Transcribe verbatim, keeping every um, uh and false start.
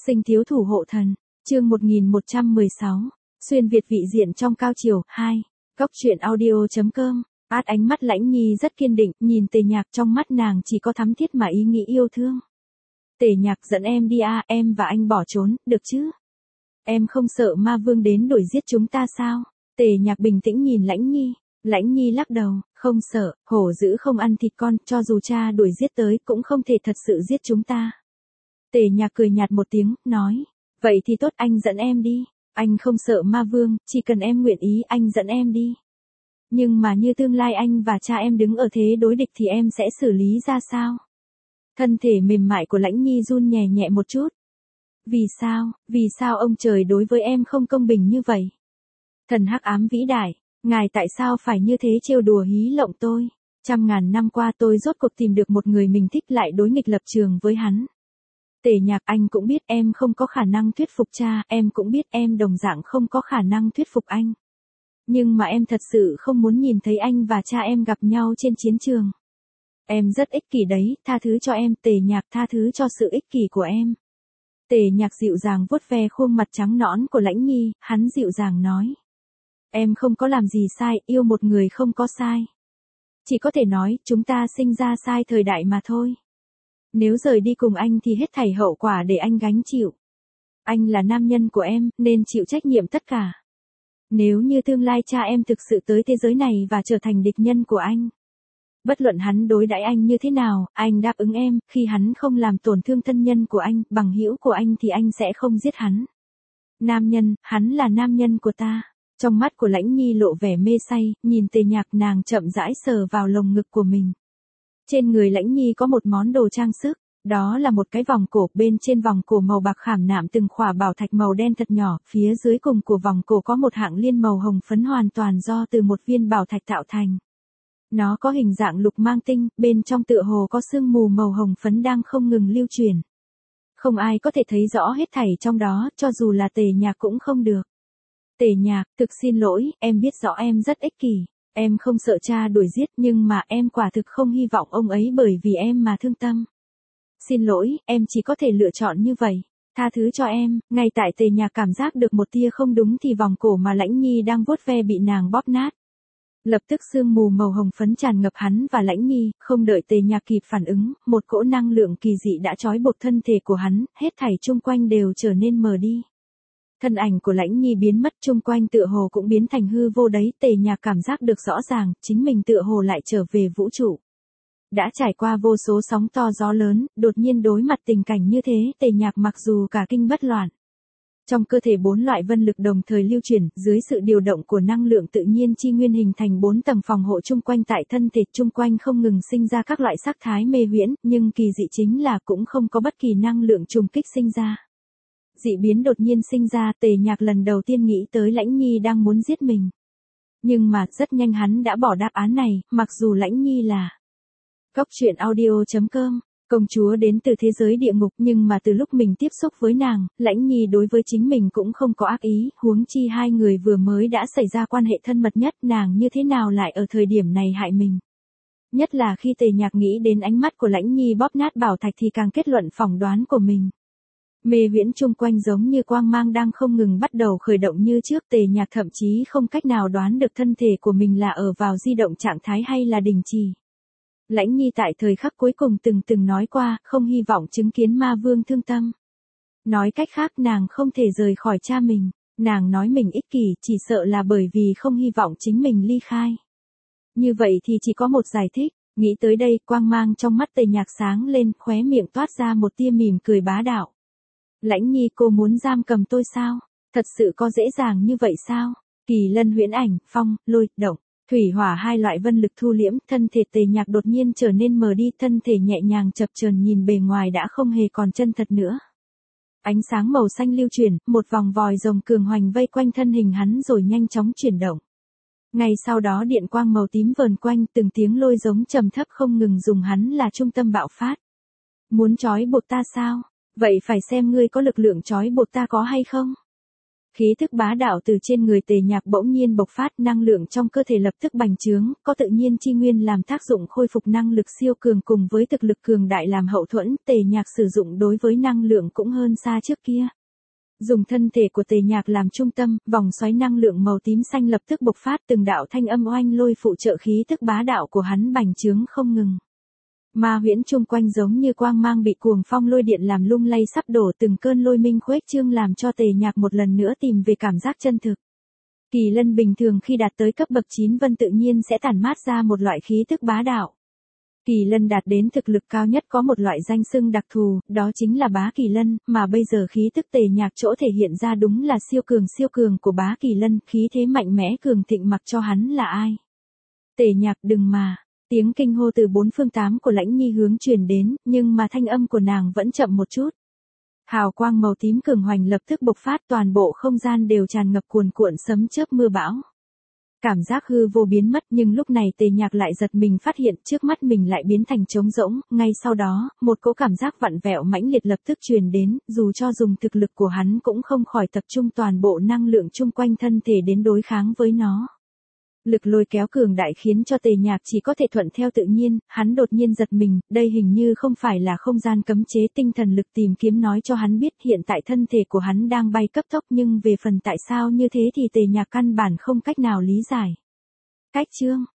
Sinh thiếu thủ hộ thần, chương một nghìn một trăm mười sáu, xuyên Việt vị diện trong cao triều, hai, góc truyện audio.com, át ánh mắt Lãnh Nhi rất kiên định, nhìn Tề Nhạc trong mắt nàng chỉ có thắm thiết mà ý nghĩ yêu thương. Tề Nhạc dẫn em đi à, em và anh bỏ trốn, được chứ? Em không sợ ma vương đến đuổi giết chúng ta sao? Tề Nhạc bình tĩnh nhìn Lãnh Nhi, Lãnh Nhi lắc đầu, không sợ, hổ dữ không ăn thịt con, cho dù cha đuổi giết tới cũng không thể thật sự giết chúng ta. Tề Nhạc cười nhạt một tiếng, nói, vậy thì tốt, anh dẫn em đi, anh không sợ ma vương, chỉ cần em nguyện ý anh dẫn em đi. Nhưng mà như tương lai anh và cha em đứng ở thế đối địch thì em sẽ xử lý ra sao? Thân thể mềm mại của Lãnh Nhi run nhẹ nhẹ một chút. Vì sao, vì sao ông trời đối với em không công bình như vậy? Thần hắc ám vĩ đại, ngài tại sao phải như thế trêu đùa hí lộng tôi? Trăm ngàn năm qua tôi rốt cuộc tìm được một người mình thích lại đối nghịch lập trường với hắn. Tề Nhạc, anh cũng biết em không có khả năng thuyết phục cha, em cũng biết em đồng dạng không có khả năng thuyết phục anh. Nhưng mà em thật sự không muốn nhìn thấy anh và cha em gặp nhau trên chiến trường. Em rất ích kỷ đấy, tha thứ cho em, Tề Nhạc, tha thứ cho sự ích kỷ của em. Tề Nhạc dịu dàng vuốt ve khuôn mặt trắng nõn của Lãnh Nhi, hắn dịu dàng nói. Em không có làm gì sai, yêu một người không có sai. Chỉ có thể nói, chúng ta sinh ra sai thời đại mà thôi. Nếu rời đi cùng anh thì hết thảy hậu quả để anh gánh chịu. Anh là nam nhân của em, nên chịu trách nhiệm tất cả. Nếu như tương lai cha em thực sự tới thế giới này và trở thành địch nhân của anh. Bất luận hắn đối đãi anh như thế nào, anh đáp ứng em, khi hắn không làm tổn thương thân nhân của anh, bằng hữu của anh thì anh sẽ không giết hắn. Nam nhân, hắn là nam nhân của ta. Trong mắt của Lãnh Nhi lộ vẻ mê say, nhìn Tề Nhạc, nàng chậm rãi sờ vào lồng ngực của mình. Trên người Lãnh Nhi có một món đồ trang sức, đó là một cái vòng cổ, bên trên vòng cổ màu bạc khảm nạm từng khỏa bảo thạch màu đen thật nhỏ, phía dưới cùng của vòng cổ có một hạng liên màu hồng phấn hoàn toàn do từ một viên bảo thạch tạo thành. Nó có hình dạng lục mang tinh, bên trong tựa hồ có sương mù màu hồng phấn đang không ngừng lưu truyền. Không ai có thể thấy rõ hết thảy trong đó, cho dù là Tề Nhạc cũng không được. Tề Nhạc, thực xin lỗi, em biết rõ em rất ích kỷ. Em không sợ cha đuổi giết, nhưng mà em quả thực không hy vọng ông ấy bởi vì em mà thương tâm. Xin lỗi, em chỉ có thể lựa chọn như vậy. Tha thứ cho em. Ngay tại Tề Nhạc cảm giác được một tia không đúng thì vòng cổ mà Lãnh Nhi đang vuốt ve bị nàng bóp nát. Lập tức sương mù màu hồng phấn tràn ngập hắn và Lãnh Nhi, không đợi Tề Nhạc kịp phản ứng, một cỗ năng lượng kỳ dị đã trói buộc thân thể của hắn, hết thảy chung quanh đều trở nên mờ đi. Thân ảnh của Lãnh Nhi biến mất, chung quanh tựa hồ cũng biến thành hư vô đấy, Tề Nhạc cảm giác được rõ ràng, chính mình tựa hồ lại trở về vũ trụ. Đã trải qua vô số sóng to gió lớn, đột nhiên đối mặt tình cảnh như thế, Tề Nhạc mặc dù cả kinh bất loạn. Trong cơ thể bốn loại vân lực đồng thời lưu chuyển, dưới sự điều động của năng lượng tự nhiên chi nguyên hình thành bốn tầng phòng hộ chung quanh tại thân thể, chung quanh không ngừng sinh ra các loại sắc thái mê huyễn, nhưng kỳ dị chính là cũng không có bất kỳ năng lượng trùng kích sinh ra. Dị biến đột nhiên sinh ra, Tề Nhạc lần đầu tiên nghĩ tới Lãnh Nhi đang muốn giết mình. Nhưng mà, rất nhanh hắn đã bỏ đáp án này, mặc dù Lãnh Nhi là góc truyện audio.com, công chúa đến từ thế giới địa ngục, nhưng mà từ lúc mình tiếp xúc với nàng, Lãnh Nhi đối với chính mình cũng không có ác ý, huống chi hai người vừa mới đã xảy ra quan hệ thân mật nhất, nàng như thế nào lại ở thời điểm này hại mình. Nhất là khi Tề Nhạc nghĩ đến ánh mắt của Lãnh Nhi bóp nát bảo thạch thì càng kết luận phỏng đoán của mình. Mê huyễn chung quanh giống như quang mang đang không ngừng bắt đầu khởi động như trước, Tề Nhạc thậm chí không cách nào đoán được thân thể của mình là ở vào di động trạng thái hay là đình trì. Lãnh Nhi tại thời khắc cuối cùng từng từng nói qua, không hy vọng chứng kiến ma vương thương tâm. Nói cách khác, nàng không thể rời khỏi cha mình, nàng nói mình ích kỷ chỉ sợ là bởi vì không hy vọng chính mình ly khai. Như vậy thì chỉ có một giải thích, nghĩ tới đây, quang mang trong mắt Tề Nhạc sáng lên, khóe miệng toát ra một tia mỉm cười bá đạo. Lãnh Nhi, cô muốn giam cầm tôi sao? Thật sự có dễ dàng như vậy sao? Kỳ lân huyễn ảnh, phong, lôi, động, thủy hỏa hai loại vân lực thu liễm, thân thể Tề Nhạc đột nhiên trở nên mờ đi, thân thể nhẹ nhàng chập chờn, nhìn bề ngoài đã không hề còn chân thật nữa. Ánh sáng màu xanh lưu chuyển, một vòng vòi rồng cường hoành vây quanh thân hình hắn rồi nhanh chóng chuyển động. Ngay sau đó điện quang màu tím vờn quanh, từng tiếng lôi giống trầm thấp không ngừng dùng hắn là trung tâm bạo phát. Muốn trói buộc ta sao? Vậy phải xem ngươi có lực lượng trói buộc ta có hay không? Khí thức bá đạo từ trên người Tề Nhạc bỗng nhiên bộc phát, năng lượng trong cơ thể lập tức bành trướng, có tự nhiên chi nguyên làm tác dụng khôi phục năng lực siêu cường cùng với thực lực cường đại làm hậu thuẫn, Tề Nhạc sử dụng đối với năng lượng cũng hơn xa trước kia. Dùng thân thể của Tề Nhạc làm trung tâm, vòng xoáy năng lượng màu tím xanh lập tức bộc phát, từng đạo thanh âm oanh lôi phụ trợ khí thức bá đạo của hắn bành trướng không ngừng. Ma huyễn chung quanh giống như quang mang bị cuồng phong lôi điện làm lung lay sắp đổ, từng cơn lôi minh khuếch trương làm cho Tề Nhạc một lần nữa tìm về cảm giác chân thực. Kỳ lân bình thường khi đạt tới cấp bậc chín vân tự nhiên sẽ tản mát ra một loại khí thức bá đạo. Kỳ lân đạt đến thực lực cao nhất có một loại danh xưng đặc thù, đó chính là bá kỳ lân, mà bây giờ khí thức Tề Nhạc chỗ thể hiện ra đúng là siêu cường siêu cường của bá kỳ lân, khí thế mạnh mẽ cường thịnh mặc cho hắn là ai. Tề Nhạc đừng mà. Tiếng kinh hô từ bốn phương tám của Lãnh Nhi hướng truyền đến, nhưng mà thanh âm của nàng vẫn chậm một chút. Hào quang màu tím cường hoành lập tức bộc phát, toàn bộ không gian đều tràn ngập cuồn cuộn sấm chớp mưa bão. Cảm giác hư vô biến mất, nhưng lúc này Tề Nhạc lại giật mình phát hiện trước mắt mình lại biến thành trống rỗng, ngay sau đó, một cỗ cảm giác vặn vẹo mãnh liệt lập tức truyền đến, dù cho dùng thực lực của hắn cũng không khỏi tập trung toàn bộ năng lượng chung quanh thân thể đến đối kháng với nó. Lực lôi kéo cường đại khiến cho Tề Nhạc chỉ có thể thuận theo tự nhiên, hắn đột nhiên giật mình, đây hình như không phải là không gian cấm chế, tinh thần lực tìm kiếm nói cho hắn biết hiện tại thân thể của hắn đang bay cấp tốc, nhưng về phần tại sao như thế thì Tề Nhạc căn bản không cách nào lý giải. Cách chương